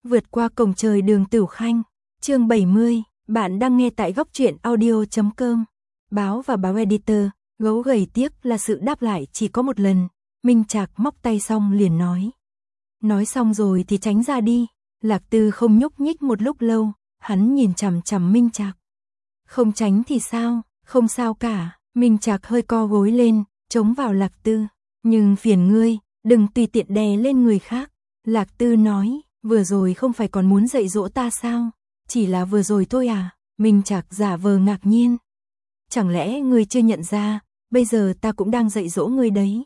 Vượt qua cổng trời đường Tửu Khanh, chương 70, bạn đang nghe tại góc truyện audio.com. Báo và báo editor, gấu gầy tiếc là sự đáp lại chỉ có một lần. Minh Trạc móc tay xong liền nói. Nói xong rồi thì tránh ra đi. Lạc Tư không nhúc nhích một lúc lâu, hắn nhìn chằm chằm Minh Trạc. Không tránh thì sao, không sao cả. Minh Trạc hơi co gối lên, chống vào Lạc Tư. Nhưng phiền ngươi, đừng tùy tiện đè lên người khác. Lạc Tư nói, vừa rồi không phải còn muốn dạy dỗ ta sao? Chỉ là vừa rồi thôi à? Minh Trạc giả vờ ngạc nhiên. Chẳng lẽ ngươi chưa nhận ra, bây giờ ta cũng đang dạy dỗ ngươi đấy.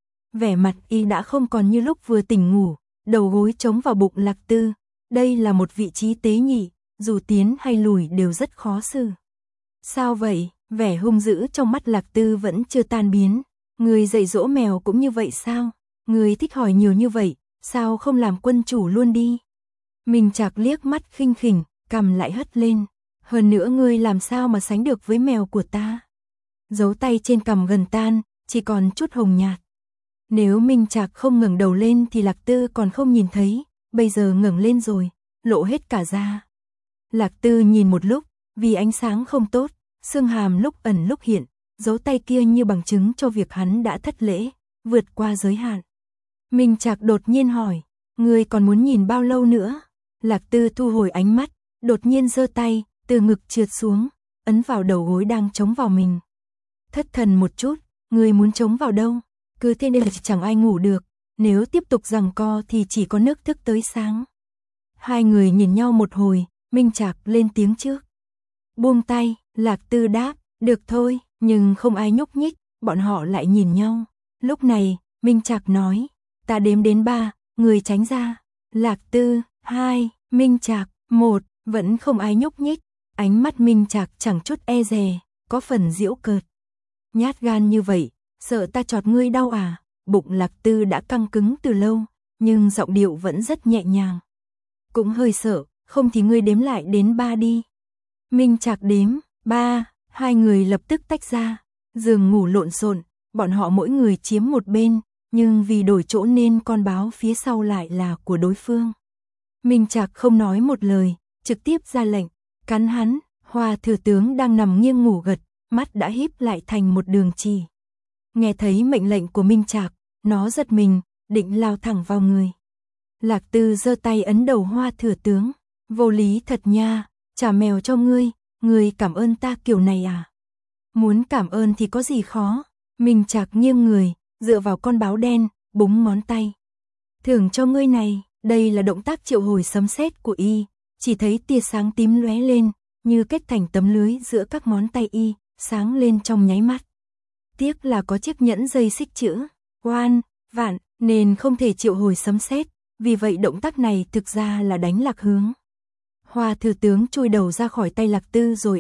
Vẻ mặt y đã không còn như lúc vừa tỉnh ngủ, đầu gối chống vào bụng Lạc Tư. Đây là một vị trí tế nhị, dù tiến hay lùi đều rất khó xử. Sao vậy? Vẻ hung dữ trong mắt Lạc Tư vẫn chưa tan biến. Ngươi dạy dỗ mèo cũng như vậy sao? Ngươi thích hỏi nhiều như vậy, sao không làm quân chủ luôn đi? Minh Trạc liếc mắt khinh khỉnh, cằm lại hất lên. Hơn nữa ngươi làm sao mà sánh được với mèo của ta? Dấu tay trên cằm gần tan, chỉ còn chút hồng nhạt. Nếu Minh Trạc không ngẩng đầu lên thì Lạc Tư còn không nhìn thấy, bây giờ ngẩng lên rồi, lộ hết cả da. Lạc Tư nhìn một lúc, vì ánh sáng không tốt, xương hàm lúc ẩn lúc hiện, dấu tay kia như bằng chứng cho việc hắn đã thất lễ, vượt qua giới hạn. Minh Trạc đột nhiên hỏi, ngươi còn muốn nhìn bao lâu nữa? Lạc Tư thu hồi ánh mắt, đột nhiên giơ tay, từ ngực trượt xuống, ấn vào đầu gối đang chống vào mình. Thất thần một chút, ngươi muốn chống vào đâu? Cứ thế nên chẳng ai ngủ được, nếu tiếp tục giằng co thì chỉ có nước thức tới sáng. Hai người nhìn nhau một hồi, Minh Trạc lên tiếng trước. Buông tay, Lạc Tư đáp, được thôi, nhưng không ai nhúc nhích, bọn họ lại nhìn nhau. Lúc này, Minh Trạc nói, ta đếm đến 3, người tránh ra. Lạc Tư, 2, Minh Trạc, 1, vẫn không ai nhúc nhích. Ánh mắt Minh Trạc chẳng chút e dè, có phần giễu cợt. Nhát gan như vậy, sợ ta chọt ngươi đau à? Bụng Lạc Tư đã căng cứng từ lâu, nhưng giọng điệu vẫn rất nhẹ nhàng. Cũng hơi sợ, không thì ngươi đếm lại đến 3 đi. Minh Trạc đếm, 3, hai người lập tức tách ra. Giường ngủ lộn xộn, bọn họ mỗi người chiếm một bên, nhưng vì đổi chỗ nên con báo phía sau lại là của đối phương. Minh Trạc không nói một lời, trực tiếp ra lệnh, cắn hắn. Hoa thừa tướng đang nằm nghiêng ngủ gật, mắt đã híp lại thành một đường chỉ. Nghe thấy mệnh lệnh của Minh Trạc, nó giật mình, định lao thẳng vào người. Lạc Tư giơ tay ấn đầu Hoa thừa tướng, vô lý thật nha, trả mèo cho ngươi cảm ơn ta kiểu này à? Muốn cảm ơn thì có gì khó? Minh Trạc nghiêng người, dựa vào con báo đen, búng ngón tay. Thưởng cho ngươi này, đây là động tác triệu hồi sấm sét của y, chỉ thấy tia sáng tím lóe lên, như kết thành tấm lưới giữa các ngón tay y, sáng lên trong nháy mắt. Tiếc là có chiếc nhẫn dây xích chữ oan, vạn, nên không thể triệu hồi sấm sét, vì vậy động tác này thực ra là đánh lạc hướng. Hoa thừa tướng chui đầu ra khỏi tay Lạc Tư rồi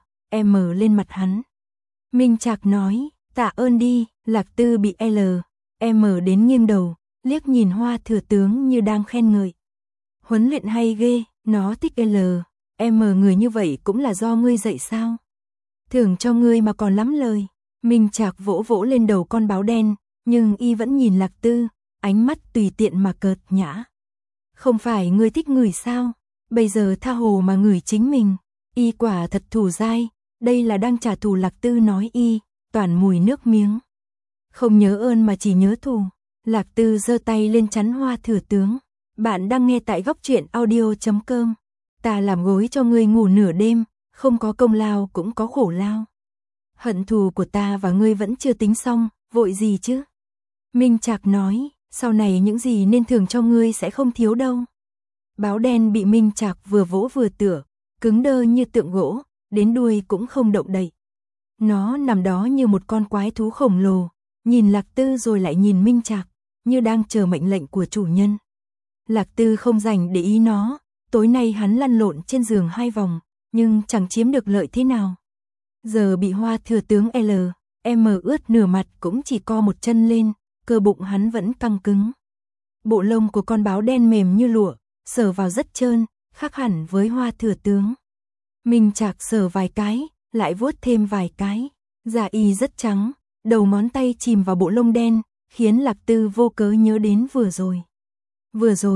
M lên mặt hắn. Minh Trạc nói, tạ ơn đi. Lạc Tư bị M đến nghiêng đầu, liếc nhìn Hoa thừa tướng như đang khen ngợi. Huấn luyện hay ghê, nó thích M người như vậy cũng là do ngươi dạy sao? Thưởng cho ngươi mà còn lắm lời. Minh Trạc vỗ vỗ lên đầu con báo đen, nhưng y vẫn nhìn Lạc Tư, ánh mắt tùy tiện mà cợt nhã. Không phải ngươi thích ngửi sao? Bây giờ tha hồ mà ngửi chính mình. Y quả thật thù dai, đây là đang trả thù. Lạc Tư nói y, toàn mùi nước miếng. Không nhớ ơn mà chỉ nhớ thù. Lạc Tư giơ tay lên chắn Hoa thừa tướng. Bạn đang nghe tại góc truyện audio.com. Ta làm gối cho ngươi ngủ nửa đêm, không có công lao cũng có khổ lao. Hận thù của ta và ngươi vẫn chưa tính xong, vội gì chứ? Minh Trạc nói, sau này những gì nên thưởng cho ngươi sẽ không thiếu đâu. Báo đen bị Minh Trạc vừa vỗ vừa tựa, cứng đơ như tượng gỗ, đến đuôi cũng không động đậy. Nó nằm đó như một con quái thú khổng lồ, nhìn Lạc Tư rồi lại nhìn Minh Trạc, như đang chờ mệnh lệnh của chủ nhân. Lạc Tư không dành để ý nó, tối nay hắn lăn lộn trên giường 2 vòng, nhưng chẳng chiếm được lợi thế nào. Giờ bị Hoa thừa tướng M ướt nửa mặt cũng chỉ co một chân lên, cơ bụng hắn vẫn căng cứng. Bộ lông của con báo đen mềm như lụa, sờ vào rất trơn, khác hẳn với Hoa thừa tướng. Minh Trạc sờ vài cái, lại vuốt thêm vài cái, da y rất trắng, đầu ngón tay chìm vào bộ lông đen, khiến Lạc Tư vô cớ nhớ đến vừa rồi. Vừa rồi,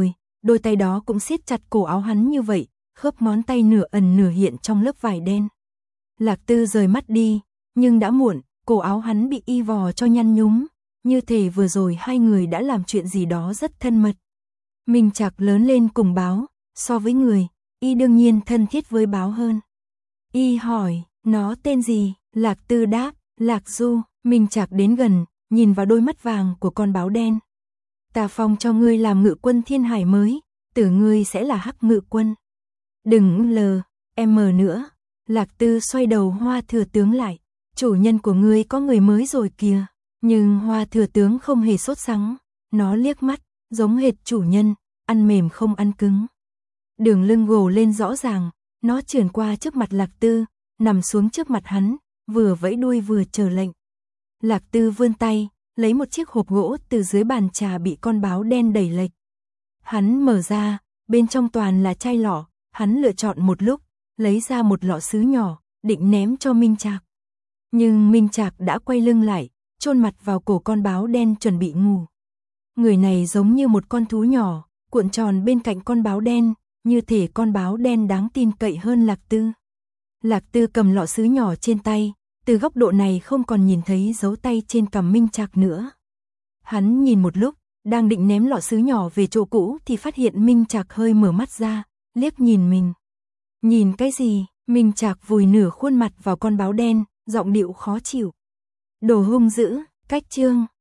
đôi tay đó cũng siết chặt cổ áo hắn như vậy, khớp ngón tay nửa ẩn nửa hiện trong lớp vải đen. Lạc Tư rời mắt đi, nhưng đã muộn, cổ áo hắn bị y vò cho nhăn nhúm, như thể vừa rồi hai người đã làm chuyện gì đó rất thân mật. Minh Trạc lớn lên cùng báo, so với người, y đương nhiên thân thiết với báo hơn. Y hỏi, nó tên gì? Lạc Tư đáp, Lạc Du. Minh Trạc đến gần, nhìn vào đôi mắt vàng của con báo đen. Ta phong cho ngươi làm ngự quân thiên hải mới, tử ngươi sẽ là Hắc Ngự Quân. Đừng lờ, em nữa. Lạc Tư xoay đầu Hoa Thừa Tướng lại. Chủ nhân của ngươi có người mới rồi kìa. Nhưng Hoa Thừa Tướng không hề sốt sắng. Nó liếc mắt, giống hệt chủ nhân, ăn mềm không ăn cứng. Đường lưng gồ lên rõ ràng, nó trườn qua trước mặt Lạc Tư, nằm xuống trước mặt hắn, vừa vẫy đuôi vừa chờ lệnh. Lạc Tư vươn tay, lấy một chiếc hộp gỗ từ dưới bàn trà bị con báo đen đẩy lệch. Hắn mở ra, bên trong toàn là chai lọ, hắn lựa chọn một lúc, lấy ra một lọ sứ nhỏ, định ném cho Minh Trạc. Nhưng Minh Trạc đã quay lưng lại, chôn mặt vào cổ con báo đen chuẩn bị ngủ. Người này giống như một con thú nhỏ, cuộn tròn bên cạnh con báo đen, như thể con báo đen đáng tin cậy hơn Lạc Tư. Lạc Tư cầm lọ sứ nhỏ trên tay, từ góc độ này không còn nhìn thấy dấu tay trên cằm Minh Trạc nữa. Hắn nhìn một lúc, đang định ném lọ sứ nhỏ về chỗ cũ thì phát hiện Minh Trạc hơi mở mắt ra, liếc nhìn mình. Nhìn cái gì? Minh Trạc vùi nửa khuôn mặt vào con báo đen, giọng điệu khó chịu. Đồ hung dữ, cách chương.